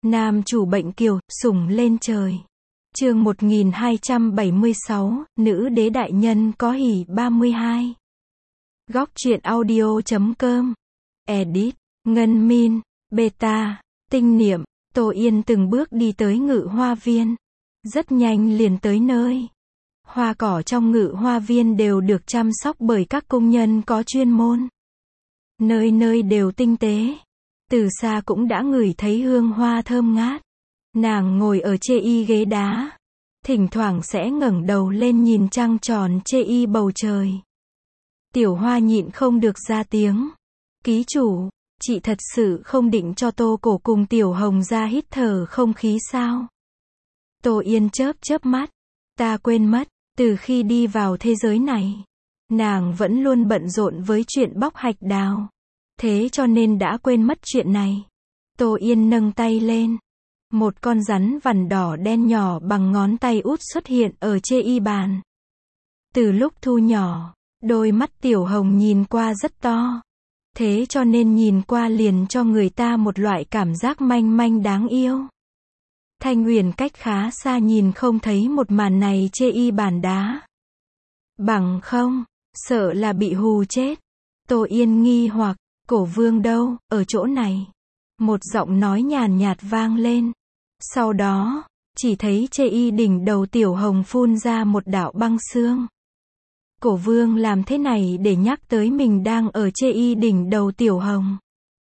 Nam chủ bệnh kiều, sủng lên trời. Chương 1276, nữ đế đại nhân có hỉ 32. Góc truyện audio.com. Edit, Ngân Min, Beta, Tinh Niệm, Tô Yên từng bước đi tới Ngự Hoa Viên. Rất nhanh liền tới nơi. Hoa cỏ trong Ngự Hoa Viên đều được chăm sóc bởi các công nhân có chuyên môn. Nơi nơi đều tinh tế. Từ xa cũng đã ngửi thấy hương hoa thơm ngát. Nàng ngồi ở chê y ghế đá. Thỉnh thoảng sẽ ngẩng đầu lên nhìn trăng tròn chê y bầu trời. Tiểu Hoa nhịn không được ra tiếng. Ký chủ, chị thật sự không định cho Tô Cổ cùng Tiểu Hồng ra hít thở không khí sao? Tô Yên chớp chớp mắt. Ta quên mất, từ khi đi vào thế giới này, nàng vẫn luôn bận rộn với chuyện bóc hạch đào. Thế cho nên đã quên mất chuyện này. Tô Yên nâng tay lên. Một con rắn vằn đỏ đen nhỏ bằng ngón tay út xuất hiện ở chê y bàn. Từ lúc thu nhỏ, đôi mắt Tiểu Hồng nhìn qua rất to. Thế cho nên nhìn qua liền cho người ta một loại cảm giác manh manh đáng yêu. Thanh Huyền cách khá xa nhìn không thấy một màn này chê y bàn đá. Bằng không, sợ là bị hù chết. Tô Yên nghi hoặc, Cổ Vương đâu, ở chỗ này. Một giọng nói nhàn nhạt vang lên. Sau đó, chỉ thấy chê y đỉnh đầu Tiểu Hồng phun ra một đạo băng sương. Cổ Vương làm thế này để nhắc tới mình đang ở chê y đỉnh đầu Tiểu Hồng.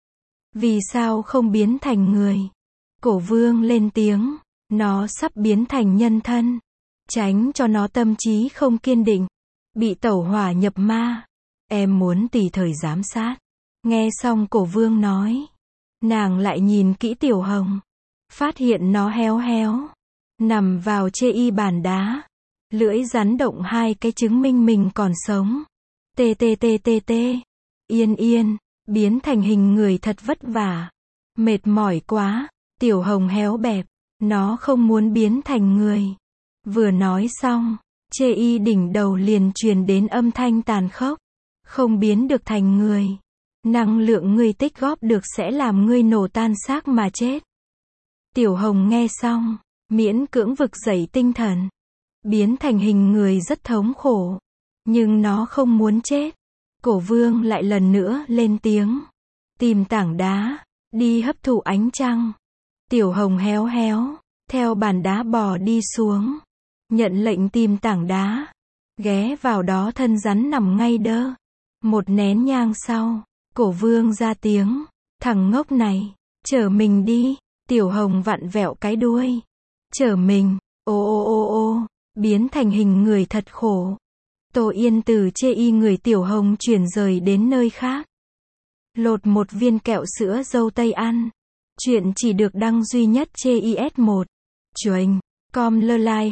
Vì sao không biến thành người? Cổ Vương lên tiếng, nó sắp biến thành nhân thân. Tránh cho nó tâm trí không kiên định, bị tẩu hỏa nhập ma. Em muốn tùy thời giám sát. Nghe xong Cổ Vương nói, nàng lại nhìn kỹ Tiểu Hồng. Phát hiện nó héo héo, nằm vào chê y bàn đá. Lưỡi rắn động hai cái chứng minh mình còn sống. Tê tê tê tê tê. Yên yên, biến thành hình người thật vất vả. Mệt mỏi quá. Tiểu Hồng héo bẹp. Nó không muốn biến thành người. Vừa nói xong, chê y đỉnh đầu liền truyền đến âm thanh tàn khốc. Không biến được thành người. Năng lượng ngươi tích góp được sẽ làm ngươi nổ tan xác mà chết. Tiểu Hồng nghe xong, miễn cưỡng vực dậy tinh thần. Biến thành hình người rất thống khổ. Nhưng nó không muốn chết. Cổ Vương lại lần nữa lên tiếng. Tìm tảng đá, đi hấp thụ ánh trăng. Tiểu Hồng héo héo, theo bàn đá bò đi xuống. Nhận lệnh tìm tảng đá. Ghé vào đó thân rắn nằm ngay đơ. Một nén nhang sau, Cổ Vương ra tiếng. Thằng ngốc này, chở mình đi. Tiểu Hồng vặn vẹo cái đuôi. Chở mình, ô ô ô ô, biến thành hình người thật khổ. Tô Yên từ chê y người Tiểu Hồng chuyển rời đến nơi khác. Lột một viên kẹo sữa dâu tây ăn. Chuyện chỉ được đăng duy nhất chê is1. Chuềnh, com lơ lai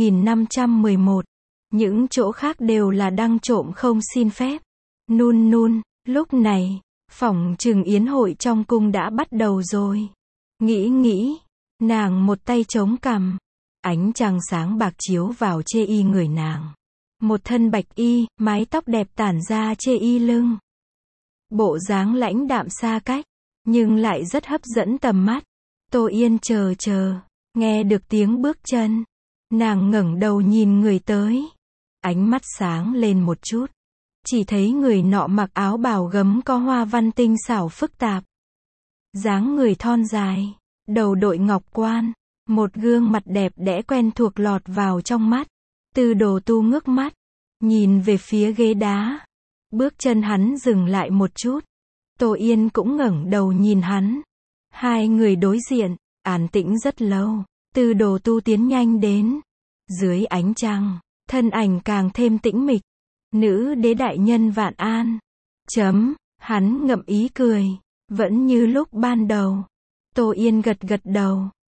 2511. Những chỗ khác đều là đăng trộm không xin phép. Nun nun, lúc này, phỏng chừng yến hội trong cung đã bắt đầu rồi. Nghĩ, nàng một tay chống cằm. Ánh trăng sáng bạc chiếu vào chê y người nàng. Một thân bạch y, mái tóc đẹp tản ra chê y lưng. Bộ dáng lãnh đạm xa cách, nhưng lại rất hấp dẫn tầm mắt. Tô Yên chờ, nghe được tiếng bước chân. Nàng ngẩng đầu nhìn người tới. Ánh mắt sáng lên một chút. Chỉ thấy người nọ mặc áo bào gấm có hoa văn tinh xảo phức tạp. Dáng người thon dài, đầu đội ngọc quan. Một gương mặt đẹp đẽ quen thuộc lọt vào trong mắt. Tư Đồ Tu ngước mắt, nhìn về phía ghế đá. Bước chân hắn dừng lại một chút. Tô Yên cũng ngẩng đầu nhìn hắn. Hai người đối diện, an tĩnh rất lâu. Tư Đồ Tu tiến nhanh đến. Dưới ánh trăng, thân ảnh càng thêm tĩnh mịch. Nữ đế đại nhân vạn an. Hắn ngậm ý cười. Vẫn như lúc ban đầu. Tô Yên gật đầu.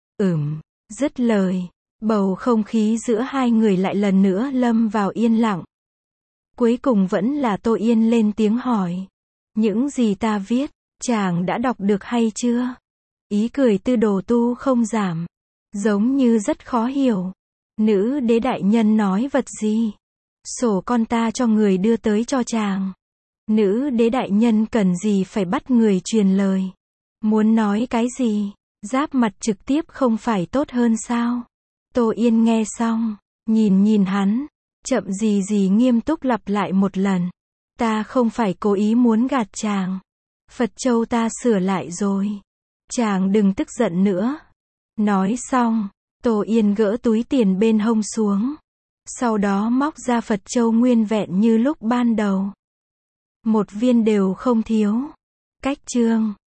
Dứt lời, bầu không khí giữa hai người lại lần nữa lâm vào yên lặng. Cuối cùng vẫn là Tô Yên lên tiếng hỏi. Những gì ta viết, chàng đã đọc được hay chưa? Ý cười Tư Đồ Tu không giảm. Giống như rất khó hiểu. Nữ đế đại nhân nói vật gì? Sổ con ta cho người đưa tới cho chàng. Nữ đế đại nhân cần gì phải bắt người truyền lời? Muốn nói cái gì? Giáp mặt trực tiếp không phải tốt hơn sao? Tô Yên nghe xong, nhìn hắn, chậm gì nghiêm túc lặp lại một lần. Ta không phải cố ý muốn gạt chàng. Phật châu ta sửa lại rồi. Chàng đừng tức giận nữa. Nói xong, Tô Yên gỡ túi tiền bên hông xuống. Sau đó móc ra Phật châu nguyên vẹn như lúc ban đầu. Một viên đều không thiếu. Cách chương